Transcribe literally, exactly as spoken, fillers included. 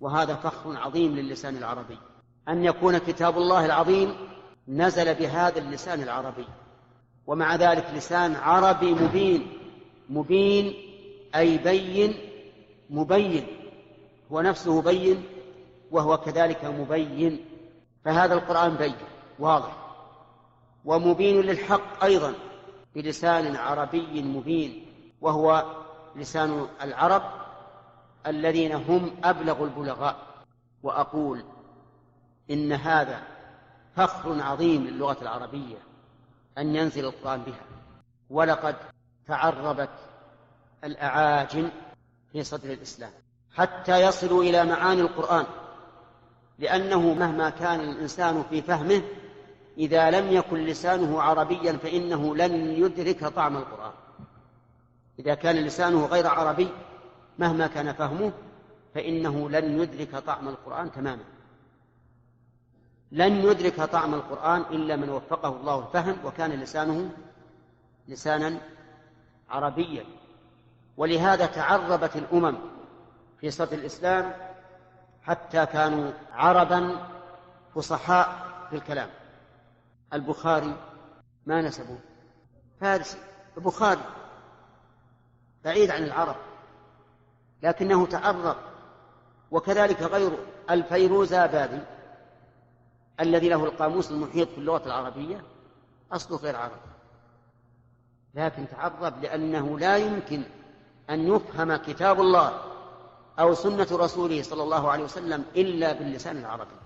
وهذا فخر عظيم للسان العربي، أن يكون كتاب الله العظيم نزل بهذا اللسان العربي، ومع ذلك لسان عربي مبين. مبين أي بين، مبين، هو نفسه بين وهو كذلك مبين. فهذا القرآن بين واضح ومبين للحق أيضا بلسان عربي مبين، وهو لسان العرب الذين هم أبلغ البلغاء. وأقول إن هذا فخر عظيم للغة العربية أن ينزل القرآن بها. ولقد تعربت الأعاجم في صدر الإسلام حتى يصلوا إلى معاني القرآن، لأنه مهما كان الإنسان في فهمه إذا لم يكن لسانه عربيا فإنه لن يدرك طعم القرآن. إذا كان لسانه غير عربي مهما كان فهمه فإنه لن يدرك طعم القرآن تماما. لن يدرك طعم القرآن إلا من وفقه الله الفهم وكان لسانه لسانا عربيا. ولهذا تعربت الأمم في صدر الإسلام حتى كانوا عربا فصحاء في الكلام. البخاري ما نسبه فارسي، البخاري بعيد عن العرب لكنه تعرب، وكذلك غيره. الفيروزابادي الذي له القاموس المحيط في اللغة العربية أصله غير عربي، لكن تعرب لأنه لا يمكن أن يفهم كتاب الله أو سنة رسوله صلى الله عليه وسلم إلا باللسان العربي.